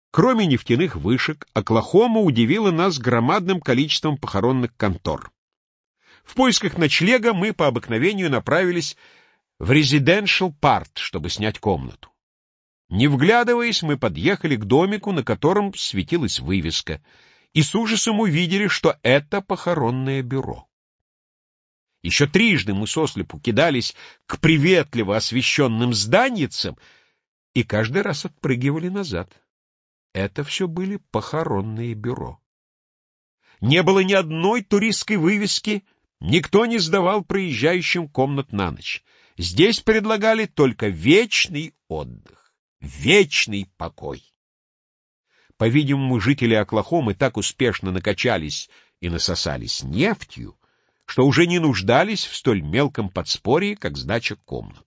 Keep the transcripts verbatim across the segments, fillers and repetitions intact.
Кроме нефтяных вышек, Оклахома удивила нас громадным количеством похоронных контор. В поисках ночлега мы по обыкновению направились в Residential Part, чтобы снять комнату. Не вглядываясь, мы подъехали к домику, на котором светилась вывеска, и с ужасом увидели, что это похоронное бюро. Еще трижды мы сослепу кидались к приветливо освещенным зданицам и каждый раз отпрыгивали назад. Это все были похоронные бюро. Не было ни одной туристской вывески, никто не сдавал проезжающим комнат на ночь. Здесь предлагали только вечный отдых, вечный покой. По-видимому, жители Оклахомы так успешно накачались и насосались нефтью, что уже не нуждались в столь мелком подспорье, как сдача комнат.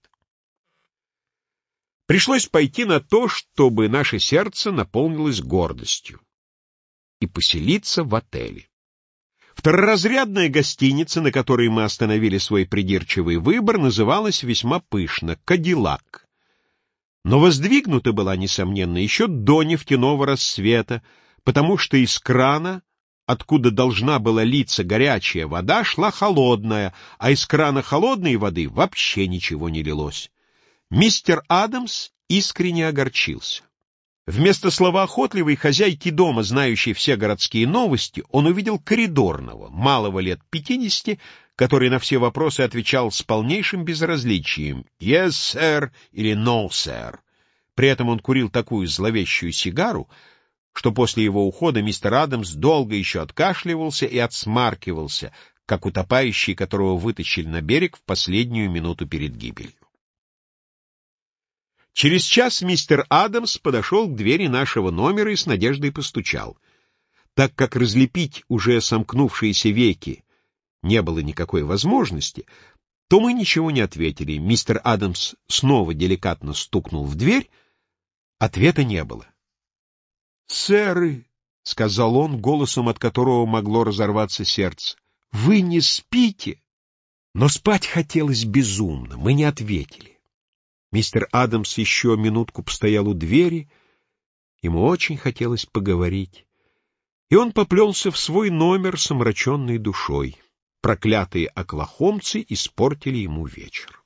Пришлось пойти на то, чтобы наше сердце наполнилось гордостью, и поселиться в отеле. Второразрядная гостиница, на которой мы остановили свой придирчивый выбор, называлась весьма пышно «Кадиллак». Но воздвигнута была, несомненно, еще до нефтяного рассвета, потому что из крана, откуда должна была литься горячая вода, шла холодная, а из крана холодной воды вообще ничего не лилось. Мистер Адамс искренне огорчился. Вместо словоохотливой хозяйки дома, знающей все городские новости, он увидел коридорного, малого лет пятидесяти, который на все вопросы отвечал с полнейшим безразличием «Yes, sir» или «No, sir». При этом он курил такую зловещую сигару, что после его ухода мистер Адамс долго еще откашливался и отсмаркивался, как утопающий, которого вытащили на берег в последнюю минуту перед гибелью. Через час мистер Адамс подошел к двери нашего номера и с надеждой постучал. Так как разлепить уже сомкнувшиеся веки не было никакой возможности, то мы ничего не ответили. Мистер Адамс снова деликатно стукнул в дверь. Ответа не было. «Сэры», — сказал он, голосом от которого могло разорваться сердце, — «вы не спите?» Но спать хотелось безумно, мы не ответили. Мистер Адамс еще минутку постоял у двери, ему очень хотелось поговорить, и он поплелся в свой номер с омраченной душой. Проклятые оклахомцы испортили ему вечер.